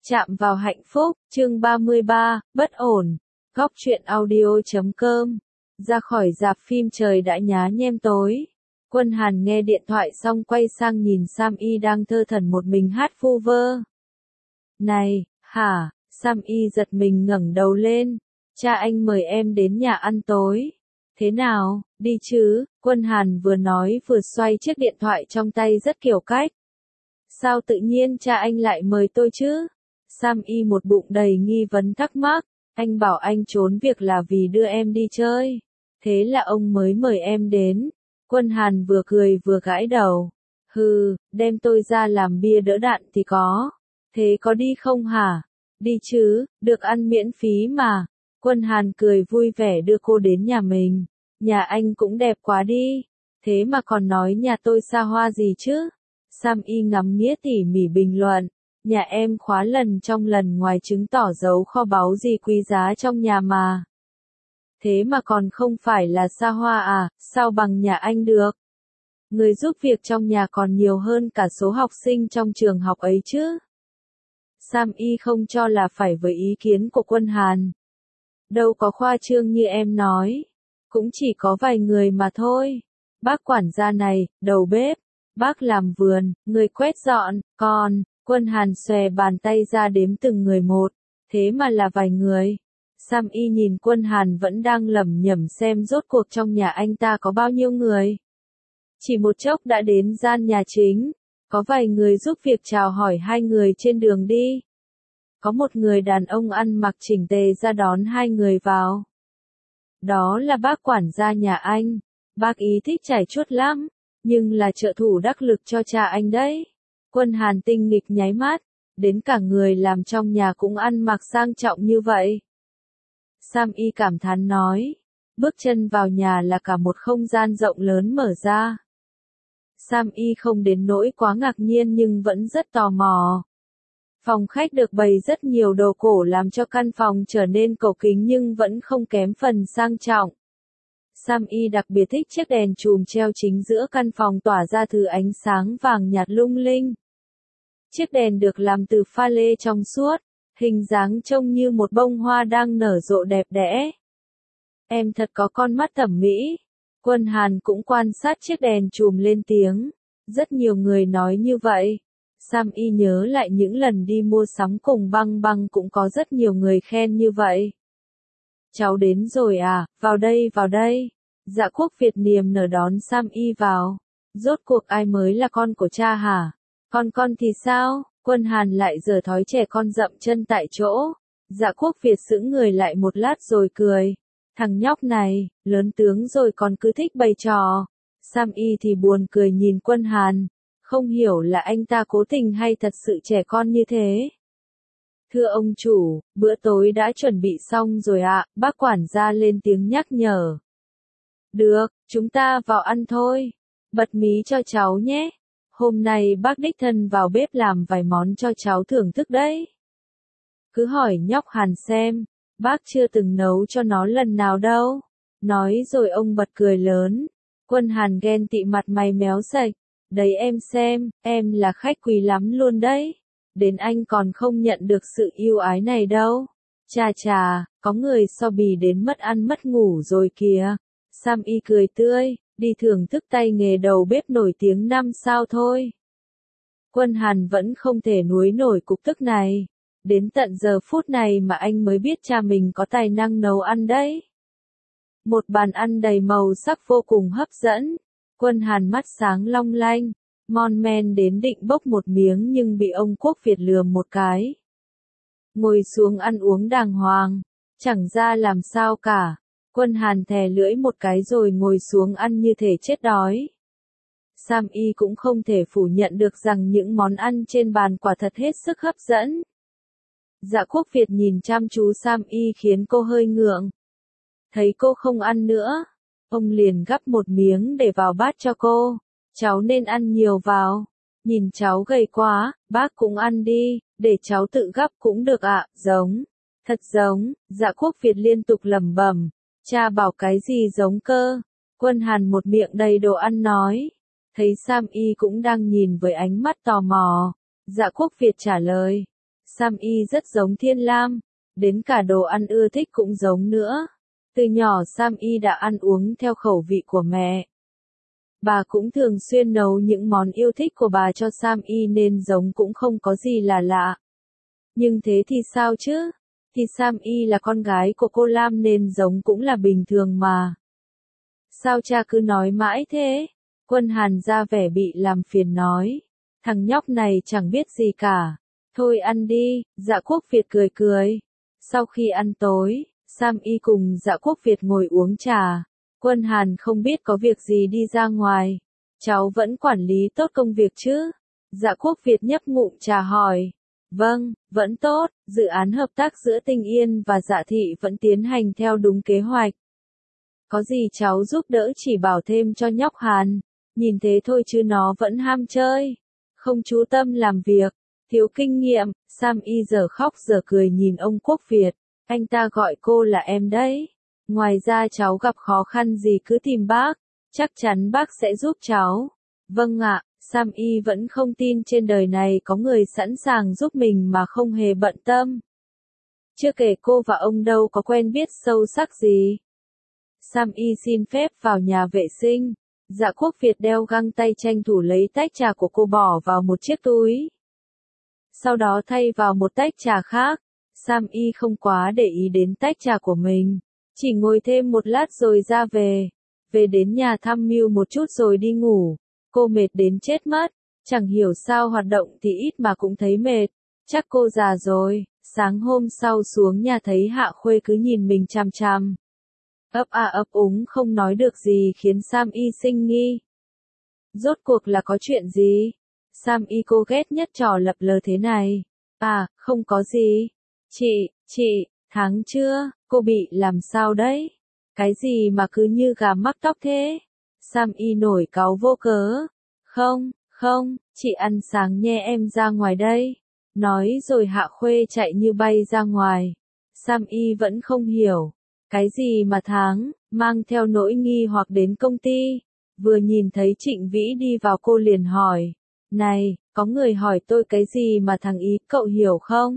Chạm vào hạnh phúc, chương 33, bất ổn. Góc truyện audio.com. Ra khỏi rạp phim trời đã nhá nhem tối. Quân Hàn nghe điện thoại xong quay sang nhìn Sam Y đang thơ thẩn một mình hát vu vơ. Này, hả? Sam Y giật mình ngẩng đầu lên. Cha anh mời em đến nhà ăn tối. Thế nào, đi chứ? Quân Hàn vừa nói vừa xoay chiếc điện thoại trong tay rất kiểu cách. Sao tự nhiên cha anh lại mời tôi chứ? Sam Y một bụng đầy nghi vấn thắc mắc. Anh bảo anh trốn việc là vì đưa em đi chơi. Thế là ông mới mời em đến. Quân Hàn vừa cười vừa gãi đầu. Hừ, đem tôi ra làm bia đỡ đạn thì có. Thế có đi không hả? Đi chứ, được ăn miễn phí mà. Quân Hàn cười vui vẻ đưa cô đến nhà mình. Nhà anh cũng đẹp quá đi. Thế mà còn nói nhà tôi xa hoa gì chứ? Sam Y ngắm nghía tỉ mỉ bình luận. Nhà em khóa lần trong lần ngoài chứng tỏ dấu kho báu gì quý giá trong nhà mà. Thế mà còn không phải là xa hoa à, sao bằng nhà anh được? Người giúp việc trong nhà còn nhiều hơn cả số học sinh trong trường học ấy chứ. Sam Y không cho là phải với ý kiến của Quân Hàn. Đâu có khoa trương như em nói. Cũng chỉ có vài người mà thôi. Bác quản gia này, đầu bếp. Bác làm vườn, người quét dọn, còn... Quân Hàn xòe bàn tay ra đếm từng người một, thế mà là vài người. Sam Y nhìn Quân Hàn vẫn đang lẩm nhẩm xem rốt cuộc trong nhà anh ta có bao nhiêu người. Chỉ một chốc đã đến gian nhà chính, có vài người giúp việc chào hỏi hai người trên đường đi. Có một người đàn ông ăn mặc chỉnh tề ra đón hai người vào. Đó là bác quản gia nhà anh, bác ý thích trải chuốt lắm, nhưng là trợ thủ đắc lực cho cha anh đấy. Quân Hàn tinh nghịch nháy mắt, đến cả người làm trong nhà cũng ăn mặc sang trọng như vậy. Sam Y cảm thán nói, bước chân vào nhà là cả một không gian rộng lớn mở ra. Sam Y không đến nỗi quá ngạc nhiên nhưng vẫn rất tò mò. Phòng khách được bày rất nhiều đồ cổ làm cho căn phòng trở nên cổ kính nhưng vẫn không kém phần sang trọng. Sam Y đặc biệt thích chiếc đèn chùm treo chính giữa căn phòng tỏa ra thứ ánh sáng vàng nhạt lung linh. Chiếc đèn được làm từ pha lê trong suốt, hình dáng trông như một bông hoa đang nở rộ đẹp đẽ. Em thật có con mắt thẩm mỹ. Quân Hàn cũng quan sát chiếc đèn chùm lên tiếng. Rất nhiều người nói như vậy. Sam Y nhớ lại những lần đi mua sắm cùng Băng Băng cũng có rất nhiều người khen như vậy. Cháu đến rồi à, vào đây vào đây. Dạ Quốc Việt niềm nở đón Sam Y vào. Rốt cuộc ai mới là con của cha hả? Con thì sao? Quân Hàn lại giở thói trẻ con dậm chân tại chỗ. Dạ Quốc Việt sững người lại một lát rồi cười. Thằng nhóc này, lớn tướng rồi còn cứ thích bày trò. Sam Y thì buồn cười nhìn Quân Hàn. Không hiểu là anh ta cố tình hay thật sự trẻ con như thế. Thưa ông chủ, bữa tối đã chuẩn bị xong rồi ạ, bác quản gia lên tiếng nhắc nhở. Được, chúng ta vào ăn thôi. Bật mí cho cháu nhé. Hôm nay bác đích thân vào bếp làm vài món cho cháu thưởng thức đấy. Cứ hỏi nhóc Hàn xem, bác chưa từng nấu cho nó lần nào đâu. Nói rồi ông bật cười lớn. Quân Hàn ghen tị mặt mày méo sạch. Đấy em xem, em là khách quý lắm luôn đấy. Đến anh còn không nhận được sự yêu ái này đâu. Chà chà, có người so bì đến mất ăn mất ngủ rồi kìa. Sam Y cười tươi. Đi thưởng thức tay nghề đầu bếp nổi tiếng 5 sao thôi. Quân Hàn vẫn không thể nuối nổi cục tức này. Đến tận giờ phút này mà anh mới biết cha mình có tài năng nấu ăn đấy. Một bàn ăn đầy màu sắc vô cùng hấp dẫn. Quân Hàn mắt sáng long lanh. Mon men đến định bốc một miếng nhưng bị ông Quốc Việt lườm một cái. Ngồi xuống ăn uống đàng hoàng. Chẳng ra làm sao cả. Quân Hàn thè lưỡi một cái rồi ngồi xuống ăn như thể chết đói. Sam Y cũng không thể phủ nhận được rằng những món ăn trên bàn quả thật hết sức hấp dẫn. Dạ Quốc Việt nhìn chăm chú Sam Y khiến cô hơi ngượng. Thấy cô không ăn nữa, ông liền gắp một miếng để vào bát cho cô. Cháu nên ăn nhiều vào. Nhìn cháu gầy quá, bác cũng ăn đi, để cháu tự gắp cũng được ạ, giống. Thật giống, Dạ Quốc Việt liên tục lẩm bẩm. Cha bảo cái gì giống cơ? Quân Hàn một miệng đầy đồ ăn nói. Thấy Sam Y cũng đang nhìn với ánh mắt tò mò. Dạ Quốc Việt trả lời. Sam Y rất giống Thiên Lam, đến cả đồ ăn ưa thích cũng giống nữa. Từ nhỏ Sam Y đã ăn uống theo khẩu vị của mẹ. Bà cũng thường xuyên nấu những món yêu thích của bà cho Sam Y nên giống cũng không có gì là lạ. Nhưng thế thì sao chứ? Thì Sam Y là con gái của cô Lam nên giống cũng là bình thường mà. Sao cha cứ nói mãi thế? Quân Hàn ra vẻ bị làm phiền nói. Thằng nhóc này chẳng biết gì cả. Thôi ăn đi, Dạ Quốc Việt cười cười. Sau khi ăn tối, Sam Y cùng Dạ Quốc Việt ngồi uống trà. Quân Hàn không biết có việc gì đi ra ngoài. Cháu vẫn quản lý tốt công việc chứ? Dạ Quốc Việt nhấp ngụm trà hỏi. Vâng, vẫn tốt, dự án hợp tác giữa Tinh Yên và Dạ Thị vẫn tiến hành theo đúng kế hoạch. Có gì cháu giúp đỡ chỉ bảo thêm cho nhóc Hàn. Nhìn thế thôi chứ nó vẫn ham chơi. Không chú tâm làm việc, thiếu kinh nghiệm. Sam Y giờ khóc giờ cười nhìn ông Quốc Việt. Anh ta gọi cô là em đấy. Ngoài ra cháu gặp khó khăn gì cứ tìm bác. Chắc chắn bác sẽ giúp cháu. Vâng ạ, Sam Y vẫn không tin trên đời này có người sẵn sàng giúp mình mà không hề bận tâm. Chưa kể cô và ông đâu có quen biết sâu sắc gì. Sam Y xin phép vào nhà vệ sinh. Dạ Quốc Việt đeo găng tay tranh thủ lấy tách trà của cô bỏ vào một chiếc túi. Sau đó thay vào một tách trà khác. Sam Y không quá để ý đến tách trà của mình. Chỉ ngồi thêm một lát rồi ra về. Về đến nhà thăm Mưu một chút rồi đi ngủ. Cô mệt đến chết mất. Chẳng hiểu sao hoạt động thì ít mà cũng thấy mệt. Chắc cô già rồi. Sáng hôm sau xuống nhà thấy Hạ Khuê cứ nhìn mình chằm chằm. Ấp a ấp úng không nói được gì khiến Sam Y sinh nghi. Rốt cuộc là có chuyện gì? Sam Y cô ghét nhất trò lập lờ thế này. À, không có gì. Chị, tháng chưa, cô bị làm sao đấy? Cái gì mà cứ như gà mắc tóc thế? Sam Y nổi cáu vô cớ. Không, chị ăn sáng nhé em ra ngoài đây. Nói rồi Hạ Khuê chạy như bay ra ngoài. Sam Y vẫn không hiểu. Cái gì mà tháng, mang theo nỗi nghi hoặc đến công ty. Vừa nhìn thấy Trịnh Vĩ đi vào cô liền hỏi. Này, có người hỏi tôi cái gì mà thằng ý, cậu hiểu không?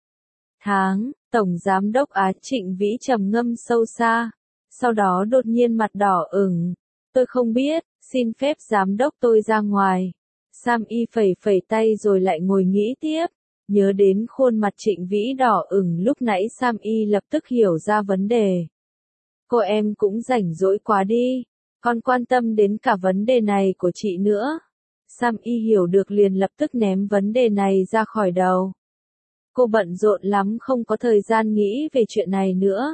Tháng, Tổng Giám đốc Á. Trịnh Vĩ trầm ngâm sâu xa. Sau đó đột nhiên mặt đỏ ửng. Tôi không biết, xin phép giám đốc tôi ra ngoài. Sam Y phẩy phẩy tay rồi lại ngồi nghĩ tiếp. Nhớ đến khuôn mặt Trịnh Vĩ đỏ ửng lúc nãy Sam Y lập tức hiểu ra vấn đề. Cô em cũng rảnh rỗi quá đi. Còn quan tâm đến cả vấn đề này của chị nữa. Sam Y hiểu được liền lập tức ném vấn đề này ra khỏi đầu. Cô bận rộn lắm không có thời gian nghĩ về chuyện này nữa.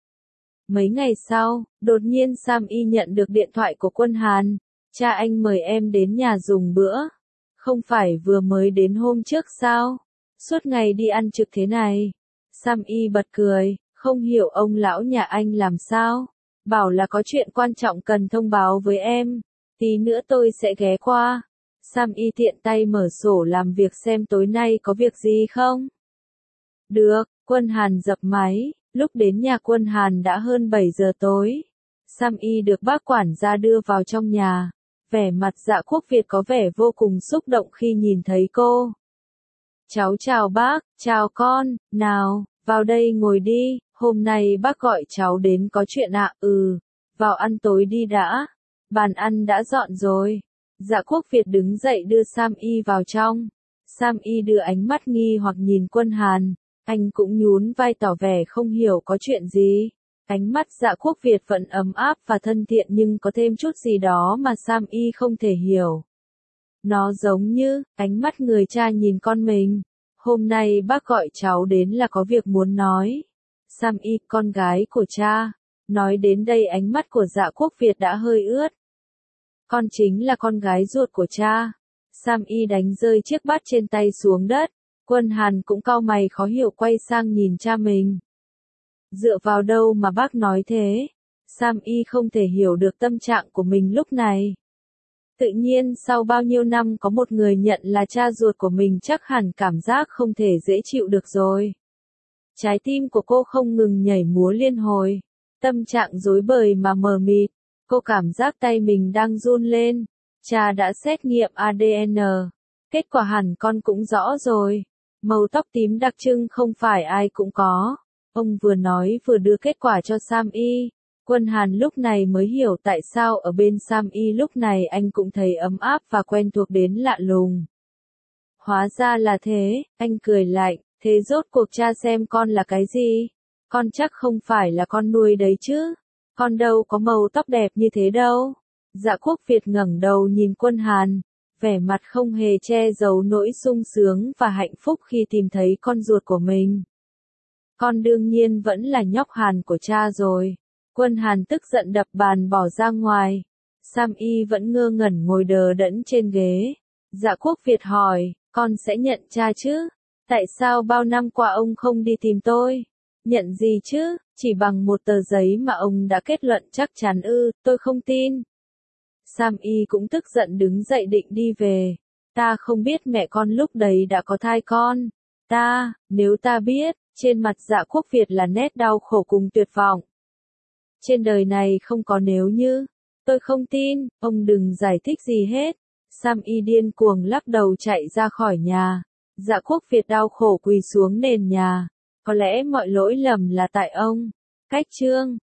Mấy ngày sau, đột nhiên Sam Y nhận được điện thoại của Quân Hàn. Cha anh mời em đến nhà dùng bữa. Không phải vừa mới đến hôm trước sao? Suốt ngày đi ăn trực thế này. Sam Y bật cười, không hiểu ông lão nhà anh làm sao. Bảo là có chuyện quan trọng cần thông báo với em. Tí nữa tôi sẽ ghé qua. Sam Y tiện tay mở sổ làm việc xem tối nay có việc gì không. Được, Quân Hàn dập máy. Lúc đến nhà Quân Hàn đã hơn 7 giờ tối. Sam Y được bác quản gia đưa vào trong nhà. Vẻ mặt Dạ Quốc Việt có vẻ vô cùng xúc động khi nhìn thấy cô. Cháu chào bác, chào con, nào, vào đây ngồi đi, hôm nay bác gọi cháu đến có chuyện ạ. Vào ăn tối đi đã, bàn ăn đã dọn rồi. Dạ Quốc Việt đứng dậy đưa Sam Y vào trong. Sam Y đưa ánh mắt nghi hoặc nhìn Quân Hàn, anh cũng nhún vai tỏ vẻ không hiểu có chuyện gì. Ánh mắt Dạ Quốc Việt vẫn ấm áp và thân thiện nhưng có thêm chút gì đó mà Sam Y không thể hiểu. Nó giống như, ánh mắt người cha nhìn con mình. Hôm nay bác gọi cháu đến là có việc muốn nói. Sam Y, con gái của cha. Nói đến đây ánh mắt của Dạ Quốc Việt đã hơi ướt. Con chính là con gái ruột của cha. Sam Y đánh rơi chiếc bát trên tay xuống đất. Quân Hàn cũng cau mày khó hiểu quay sang nhìn cha mình. Dựa vào đâu mà bác nói thế? Sam Y không thể hiểu được tâm trạng của mình lúc này. Tự nhiên sau bao nhiêu năm có một người nhận là cha ruột của mình chắc hẳn cảm giác không thể dễ chịu được rồi. Trái tim của cô không ngừng nhảy múa liên hồi. Tâm trạng rối bời mà mờ mịt. Cô cảm giác tay mình đang run lên. Cha đã xét nghiệm ADN. Kết quả hẳn con cũng rõ rồi. Màu tóc tím đặc trưng không phải ai cũng có. Ông vừa nói vừa đưa kết quả cho Sam Y. Quân Hàn lúc này mới hiểu tại sao ở bên Sam Y lúc này anh cũng thấy ấm áp và quen thuộc đến lạ lùng. Hóa ra là thế, anh cười lạnh, thế rốt cuộc cha xem con là cái gì? Con chắc không phải là con nuôi đấy chứ? Con đâu có màu tóc đẹp như thế đâu. Dạ Quốc Việt ngẩng đầu nhìn Quân Hàn, vẻ mặt không hề che giấu nỗi sung sướng và hạnh phúc khi tìm thấy con ruột của mình. Con đương nhiên vẫn là nhóc Hàn của cha rồi. Quân Hàn tức giận đập bàn bỏ ra ngoài. Sam Y vẫn ngơ ngẩn ngồi đờ đẫn trên ghế. Dạ Quốc Việt hỏi, con sẽ nhận cha chứ? Tại sao bao năm qua ông không đi tìm tôi? Nhận gì chứ, chỉ bằng một tờ giấy mà ông đã kết luận chắc chắn ư, tôi không tin. Sam Y cũng tức giận đứng dậy định đi về. Ta không biết mẹ con lúc đấy đã có thai con. Nếu ta biết, trên mặt Dạ Quốc Việt là nét đau khổ cùng tuyệt vọng. Trên đời này không có nếu như. Tôi không tin, ông đừng giải thích gì hết. Sam Y điên cuồng lắc đầu chạy ra khỏi nhà. Dạ Quốc Việt đau khổ quỳ xuống nền nhà. Có lẽ mọi lỗi lầm là tại ông. Cách chương